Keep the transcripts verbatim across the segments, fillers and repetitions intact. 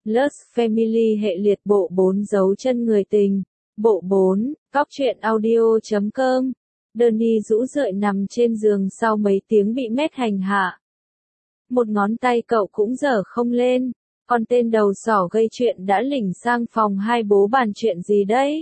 Lust Family hệ liệt bộ bốn dấu chân người tình. Bộ bốn, cóc truyện audio chấm com. Danny rũ rượi nằm trên giường sau mấy tiếng bị Matt hành hạ. Một ngón tay cậu cũng giở không lên. Còn tên đầu sỏ gây chuyện đã lỉnh sang phòng hai bố bàn chuyện gì đấy?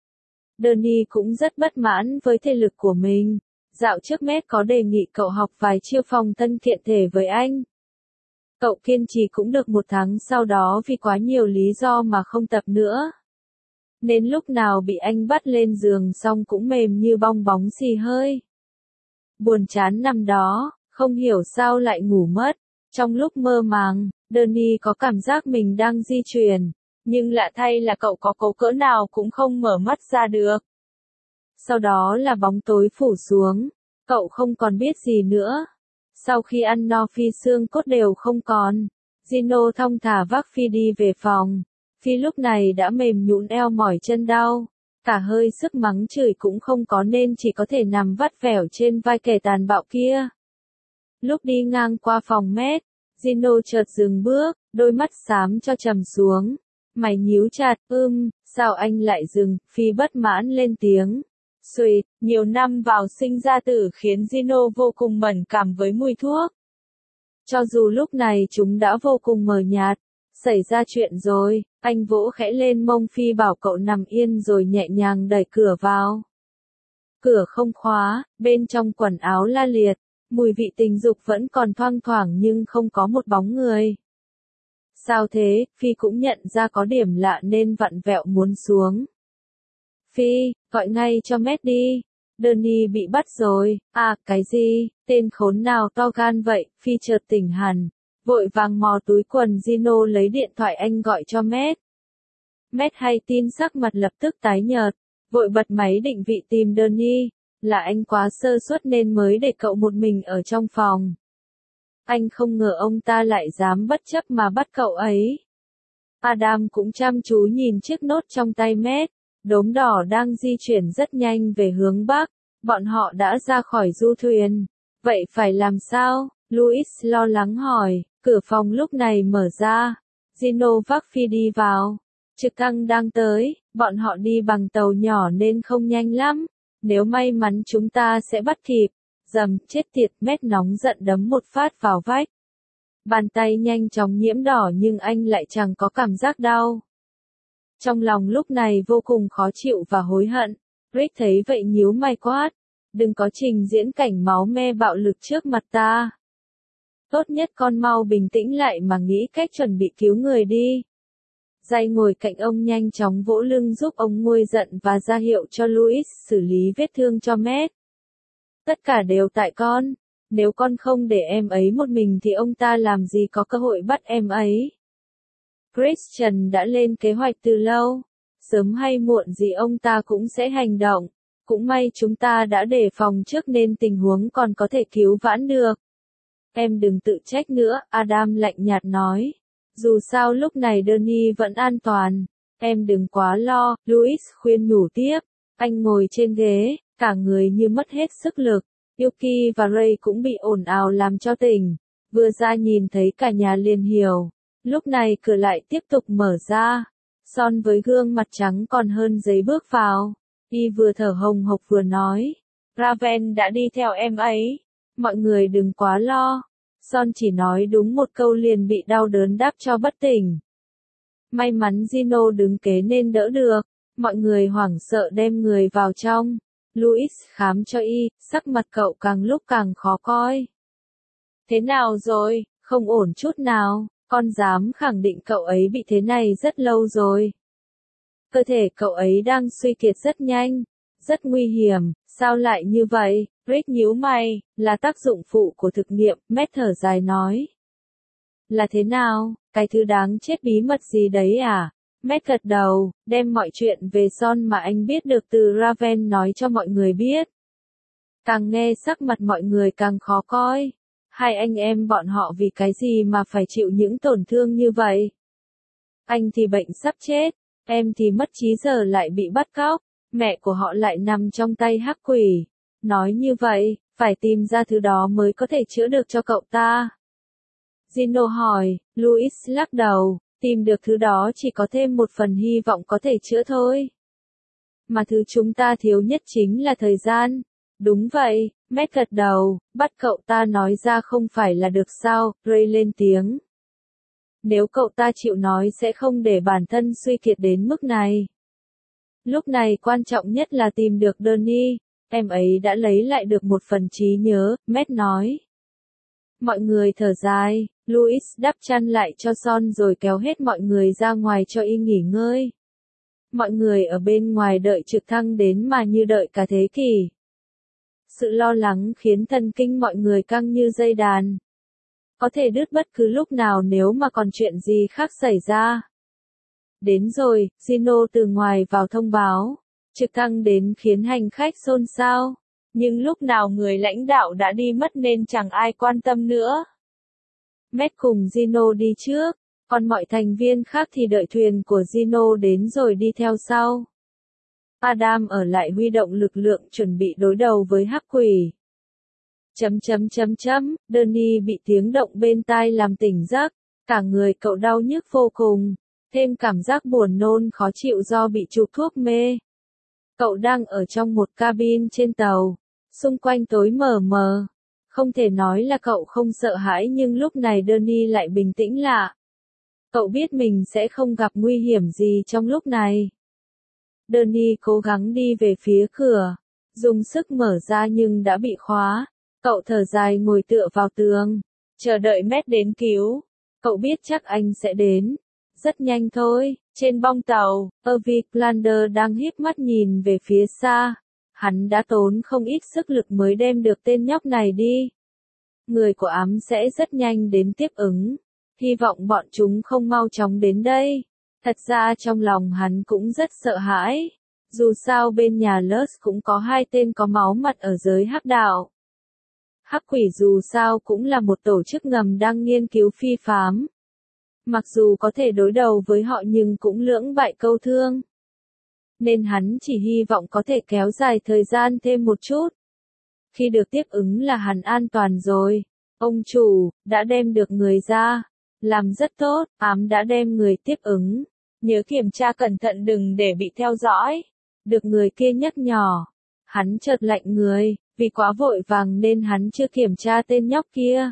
Danny cũng rất bất mãn với thể lực của mình. Dạo trước Matt có đề nghị cậu học vài chiêu phòng thân kiện thể với anh. Cậu kiên trì cũng được một tháng sau đó vì quá nhiều lý do mà không tập nữa. Nên lúc nào bị anh bắt lên giường xong cũng mềm như bong bóng xì hơi. Buồn chán nằm đó, không hiểu sao lại ngủ mất. Trong lúc mơ màng, Danny có cảm giác mình đang di chuyển. Nhưng lạ thay là cậu có cố cỡ nào cũng không mở mắt ra được. Sau đó là bóng tối phủ xuống. Cậu không còn biết gì nữa. Sau khi ăn no Phi xương cốt đều không còn. Gino thong thả vác Phi đi về phòng. Phi lúc này đã mềm nhũn eo mỏi chân đau. Cả hơi sức mắng chửi cũng không có nên chỉ có thể nằm vắt vẻo trên vai kẻ tàn bạo kia. Lúc đi ngang qua phòng Matt, Gino chợt dừng bước, đôi mắt xám cho trầm xuống. Mày nhíu chặt, ưm, sao anh lại dừng, Phi bất mãn lên tiếng. Sweet, nhiều năm vào sinh ra tử khiến Gino vô cùng mẫn cảm với mùi thuốc. Cho dù lúc này chúng đã vô cùng mờ nhạt. Xảy ra chuyện rồi, anh vỗ khẽ lên mông Phi bảo cậu nằm yên rồi nhẹ nhàng đẩy cửa vào. Cửa không khóa, bên trong quần áo la liệt, mùi vị tình dục vẫn còn thoang thoảng nhưng không có một bóng người. Sao thế, Phi cũng nhận ra có điểm lạ nên vặn vẹo muốn xuống. Phi, gọi ngay cho Matt đi. Danny bị bắt rồi. À, cái gì, tên khốn nào to gan vậy, Phi chợt tỉnh hẳn. Vội vàng mò túi quần Gino lấy điện thoại anh gọi cho Matt. Matt hay tin sắc mặt lập tức tái nhợt. Vội bật máy định vị tìm Danny. Là anh quá sơ suất nên mới để cậu một mình ở trong phòng. Anh không ngờ ông ta lại dám bất chấp mà bắt cậu ấy. Adam cũng chăm chú nhìn chiếc nốt trong tay Matt. Đốm đỏ đang di chuyển rất nhanh về hướng Bắc. Bọn họ đã ra khỏi du thuyền. Vậy phải làm sao? Louis lo lắng hỏi. Cửa phòng lúc này mở ra. Gino vác Phi đi vào. Trực thăng đang tới. Bọn họ đi bằng tàu nhỏ nên không nhanh lắm. Nếu may mắn chúng ta sẽ bắt kịp. Dầm, chết tiệt, Matt nóng giận đấm một phát vào vách. Bàn tay nhanh chóng nhiễm đỏ nhưng anh lại chẳng có cảm giác đau. Trong lòng lúc này vô cùng khó chịu và hối hận. Rick thấy vậy nhíu mày quát. Đừng có trình diễn cảnh máu me bạo lực trước mặt ta. Tốt nhất con mau bình tĩnh lại mà nghĩ cách chuẩn bị cứu người đi. Jay ngồi cạnh ông nhanh chóng vỗ lưng giúp ông nguôi giận và ra hiệu cho Louis xử lý vết thương cho Matt. Tất cả đều tại con. Nếu con không để em ấy một mình thì ông ta làm gì có cơ hội bắt em ấy. Christian đã lên kế hoạch từ lâu. Sớm hay muộn gì ông ta cũng sẽ hành động. Cũng may chúng ta đã đề phòng trước nên tình huống còn có thể cứu vãn được. Em đừng tự trách nữa, Adam lạnh nhạt nói. Dù sao lúc này Danny vẫn an toàn. Em đừng quá lo, Louis khuyên nhủ tiếp. Anh ngồi trên ghế, cả người như mất hết sức lực. Yuki và Ray cũng bị ồn ào làm cho tỉnh. Vừa ra nhìn thấy cả nhà liền hiểu. Lúc này cửa lại tiếp tục mở ra. Son với gương mặt trắng còn hơn giấy bước vào. Y vừa thở hồng hộc vừa nói. Raven đã đi theo em ấy. Mọi người đừng quá lo. Son chỉ nói đúng một câu liền bị đau đớn đáp cho bất tỉnh. May mắn Gino đứng kế nên đỡ được. Mọi người hoảng sợ đem người vào trong. Louis khám cho y, sắc mặt cậu càng lúc càng khó coi. Thế nào rồi, không ổn chút nào, con dám khẳng định cậu ấy bị thế này rất lâu rồi. Cơ thể cậu ấy đang suy kiệt rất nhanh, rất nguy hiểm, sao lại như vậy? Rick nhíu mày, là tác dụng phụ của thực nghiệm, Matt thở dài nói. Là thế nào, cái thứ đáng chết bí mật gì đấy à? Matt gật đầu, đem mọi chuyện về Son mà anh biết được từ Raven nói cho mọi người biết. Càng nghe sắc mặt mọi người càng khó coi. Hai anh em bọn họ vì cái gì mà phải chịu những tổn thương như vậy? Anh thì bệnh sắp chết, em thì mất trí giờ lại bị bắt cóc, mẹ của họ lại nằm trong tay hắc quỷ. Nói như vậy, phải tìm ra thứ đó mới có thể chữa được cho cậu ta. Gino hỏi, Louis lắc đầu, Tìm được thứ đó chỉ có thêm một phần hy vọng có thể chữa thôi. Mà thứ chúng ta thiếu nhất chính là thời gian. Đúng vậy, Matt gật đầu, bắt cậu ta nói ra không phải là được sao, Ray lên tiếng. Nếu cậu ta chịu nói sẽ không để bản thân suy kiệt đến mức này. Lúc này quan trọng nhất là tìm được Donnie, em ấy đã lấy lại được một phần trí nhớ, Matt nói. Mọi người thở dài, Louis đắp chăn lại cho Son rồi kéo hết mọi người ra ngoài cho y nghỉ ngơi. Mọi người ở bên ngoài đợi trực thăng đến mà như đợi cả thế kỷ. Sự lo lắng khiến thần kinh mọi người căng như dây đàn. Có thể đứt bất cứ lúc nào nếu mà còn chuyện gì khác xảy ra. Đến rồi, Gino từ ngoài vào thông báo. Trực thăng đến khiến hành khách xôn xao. Nhưng lúc nào người lãnh đạo đã đi mất nên chẳng ai quan tâm nữa. Matt cùng Gino đi trước, còn mọi thành viên khác thì đợi thuyền của Gino đến rồi đi theo sau. Adam ở lại huy động lực lượng chuẩn bị đối đầu với hắc quỷ. Chấm chấm chấm chấm, Donnie bị tiếng động bên tai làm tỉnh giấc, cả người cậu đau nhức vô cùng, thêm cảm giác buồn nôn khó chịu do bị chụp thuốc mê. Cậu đang ở trong một cabin trên tàu, xung quanh tối mờ mờ. Không thể nói là cậu không sợ hãi nhưng lúc này Donnie lại bình tĩnh lạ. Cậu biết mình sẽ không gặp nguy hiểm gì trong lúc này. Donnie cố gắng đi về phía cửa, dùng sức mở ra nhưng đã bị khóa. Cậu thở dài ngồi tựa vào tường, chờ đợi Matt đến cứu. Cậu biết chắc anh sẽ đến. Rất nhanh thôi, trên bong tàu, Ervy Klander đang híp mắt nhìn về phía xa. Hắn đã tốn không ít sức lực mới đem được tên nhóc này đi. Người của ám sẽ rất nhanh đến tiếp ứng. Hy vọng bọn chúng không mau chóng đến đây. Thật ra trong lòng hắn cũng rất sợ hãi. Dù sao bên nhà Lurs cũng có hai tên có máu mặt ở giới hắc đạo. Hắc quỷ dù sao cũng là một tổ chức ngầm đang nghiên cứu phi phám. Mặc dù có thể đối đầu với họ nhưng cũng lưỡng bại câu thương. Nên hắn chỉ hy vọng có thể kéo dài thời gian thêm một chút. Khi được tiếp ứng là hắn an toàn rồi. Ông chủ, đã đem được người ra. Làm rất tốt, ám đã đem người tiếp ứng. Nhớ kiểm tra cẩn thận đừng để bị theo dõi. Được người kia nhắc nhỏ. Hắn chợt lạnh người, vì quá vội vàng nên hắn chưa kiểm tra tên nhóc kia.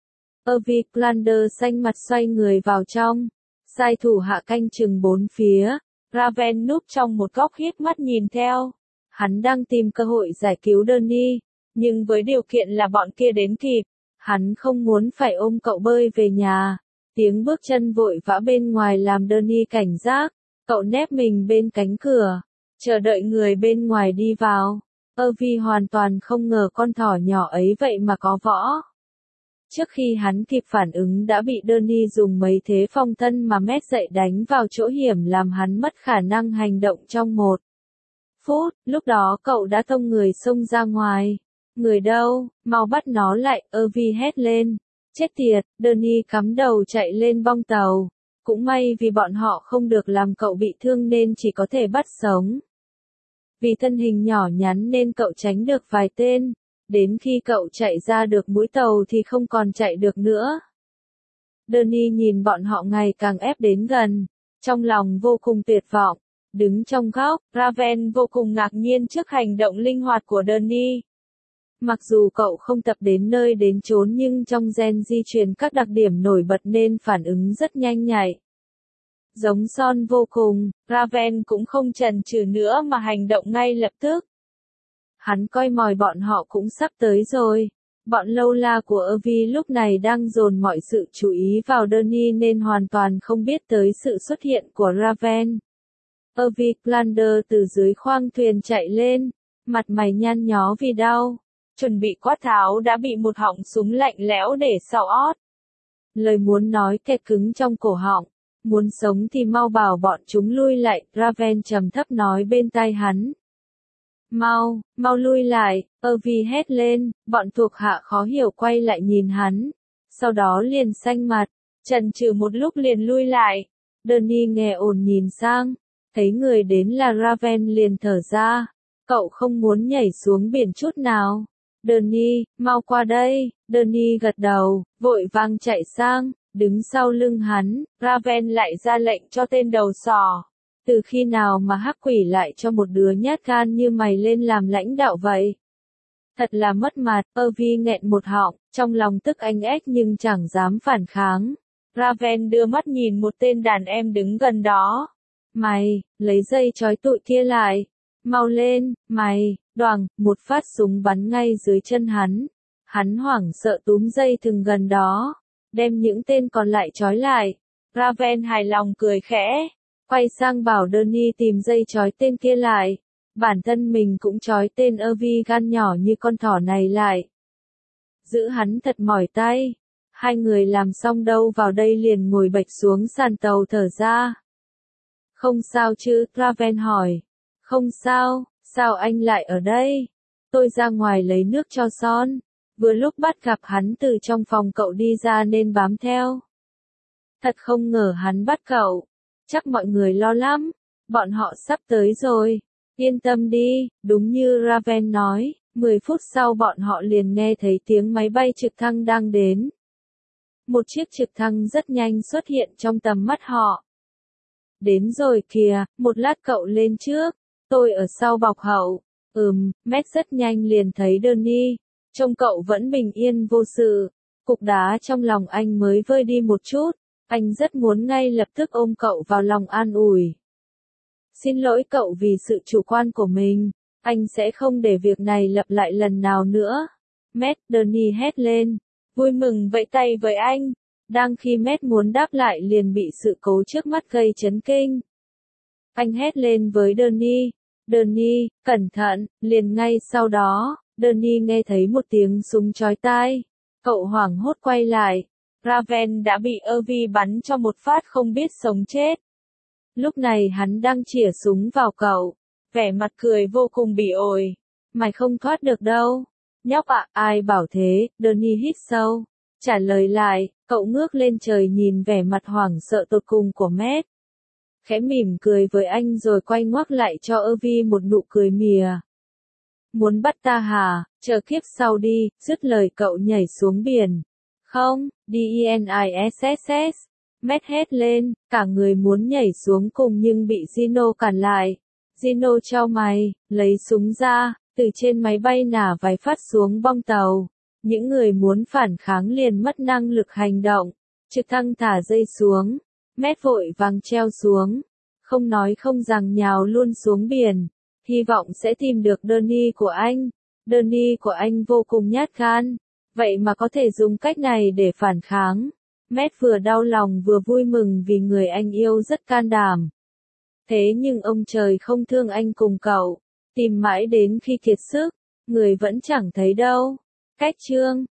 Ervy Klander xanh mặt xoay người vào trong. Sai thủ hạ canh chừng bốn phía. Raven núp trong một góc híp mắt nhìn theo. Hắn đang tìm cơ hội giải cứu Donnie, nhưng với điều kiện là bọn kia đến kịp. Hắn không muốn phải ôm cậu bơi về nhà. Tiếng bước chân vội vã bên ngoài làm Donnie cảnh giác. Cậu nép mình bên cánh cửa, chờ đợi người bên ngoài đi vào. Ervy hoàn toàn không ngờ con thỏ nhỏ ấy vậy mà có võ. Trước khi hắn kịp phản ứng đã bị Donnie dùng mấy thế phong thân mà Matt dậy đánh vào chỗ hiểm làm hắn mất khả năng hành động trong một phút. Lúc đó cậu đã tung người xông ra ngoài. Người đâu, mau bắt nó lại, Ervy hét lên. Chết tiệt, Donnie cắm đầu chạy lên bong tàu. Cũng may vì bọn họ không được làm cậu bị thương nên chỉ có thể bắt sống. Vì thân hình nhỏ nhắn nên cậu tránh được vài tên. Đến khi cậu chạy ra được mũi tàu thì không còn chạy được nữa. Donnie nhìn bọn họ ngày càng ép đến gần. Trong lòng vô cùng tuyệt vọng. Đứng trong góc, Raven vô cùng ngạc nhiên trước hành động linh hoạt của Donnie. Mặc dù cậu không tập đến nơi đến chốn nhưng trong gen di truyền các đặc điểm nổi bật nên phản ứng rất nhanh nhạy. Giống Son vô cùng, Raven cũng không chần chừ nữa mà hành động ngay lập tức. Hắn coi mòi bọn họ cũng sắp tới rồi. Bọn lâu la của Ervy lúc này đang dồn mọi sự chú ý vào Donnie nên hoàn toàn không biết tới sự xuất hiện của Raven. Ervy Klander từ dưới khoang thuyền chạy lên, mặt mày nhăn nhó vì đau. Chuẩn bị quát tháo đã bị một họng súng lạnh lẽo để sau ót. Lời muốn nói kẹt cứng trong cổ họng. Muốn sống thì mau bảo bọn chúng lui lại, Raven trầm thấp nói bên tai hắn. Mau, mau lui lại, Ervy hét lên, bọn thuộc hạ khó hiểu quay lại nhìn hắn. Sau đó liền xanh mặt, chần chừ một lúc liền lui lại. Donnie nghe ồn nhìn sang, thấy người đến là Raven liền thở ra. Cậu không muốn nhảy xuống biển chút nào. Donnie, mau qua đây, Donnie gật đầu, vội vàng chạy sang, Đứng sau lưng hắn, Raven lại ra lệnh cho tên đầu sỏ. Từ khi nào mà hắc quỷ lại cho một đứa nhát gan như mày lên làm lãnh đạo vậy? Thật là mất mặt, Ervy nghẹn một họng, trong lòng tức anh ếch nhưng chẳng dám phản kháng. Raven đưa mắt nhìn một tên đàn em đứng gần đó. Mày, lấy dây trói tụi kia lại. Mau lên, mày, đoàng, một phát súng bắn ngay dưới chân hắn. Hắn hoảng sợ túm dây thừng gần đó, đem những tên còn lại trói lại. Raven hài lòng cười khẽ, quay sang bảo Danny tìm dây trói tên kia lại. Bản thân mình cũng trói tên Ervy gan nhỏ như con thỏ này lại. Giữ hắn thật mỏi tay. Hai người làm xong đâu vào đây liền ngồi bệt xuống sàn tàu thở ra. Không sao chứ, Raven hỏi. Không sao, sao anh lại ở đây? Tôi ra ngoài lấy nước cho Son. Vừa lúc bắt gặp hắn từ trong phòng cậu đi ra nên bám theo. Thật không ngờ hắn bắt cậu. Chắc mọi người lo lắm. Bọn họ sắp tới rồi. Yên tâm đi, đúng như Raven nói, mười phút sau bọn họ liền nghe thấy tiếng máy bay trực thăng đang đến. Một chiếc trực thăng rất nhanh xuất hiện trong tầm mắt họ. Đến rồi kìa, một lát cậu lên trước, tôi ở sau bọc hậu. Ừm, Matt rất nhanh liền thấy Danny, trông cậu vẫn bình yên vô sự. Cục đá trong lòng anh mới vơi đi một chút, anh rất muốn ngay lập tức ôm cậu vào lòng an ủi. Xin lỗi cậu vì sự chủ quan của mình, anh sẽ không để việc này lặp lại lần nào nữa. Matt, Danny hét lên, vui mừng vẫy tay với anh. Đang khi Matt muốn đáp lại liền bị sự cố trước mắt gây chấn kinh. Anh hét lên với Danny, Danny, cẩn thận, liền ngay sau đó, Danny nghe thấy một tiếng súng chói tai. Cậu hoảng hốt quay lại, Raven đã bị Ervy bắn cho một phát không biết sống chết. Lúc này hắn đang chĩa súng vào cậu, vẻ mặt cười vô cùng bỉ ổi. Mày không thoát được đâu. Nhóc ạ, à, ai bảo thế, Danny hít sâu. Trả lời lại, cậu ngước lên trời nhìn vẻ mặt hoảng sợ tột cùng của Matt. Khẽ mỉm cười với anh rồi quay ngoắc lại cho Ervy một nụ cười mỉa. Muốn bắt ta hả, chờ kiếp sau đi, dứt lời cậu nhảy xuống biển. Không, Deniss. Matt hét lên, cả người muốn nhảy xuống cùng nhưng bị Gino cản lại. Gino chau mày, lấy súng ra, từ trên máy bay nả vài phát xuống bong tàu. Những người muốn phản kháng liền mất năng lực hành động. Trực thăng thả dây xuống. Matt vội vàng treo xuống. Không nói không rằng nhào luôn xuống biển. Hy vọng sẽ tìm được Danny của anh. Danny của anh vô cùng nhát gan. Vậy mà có thể dùng cách này để phản kháng. Matt vừa đau lòng vừa vui mừng vì người anh yêu rất can đảm. Thế nhưng ông trời không thương anh cùng cậu. Tìm mãi đến khi kiệt sức, người vẫn chẳng thấy đâu. Cách chương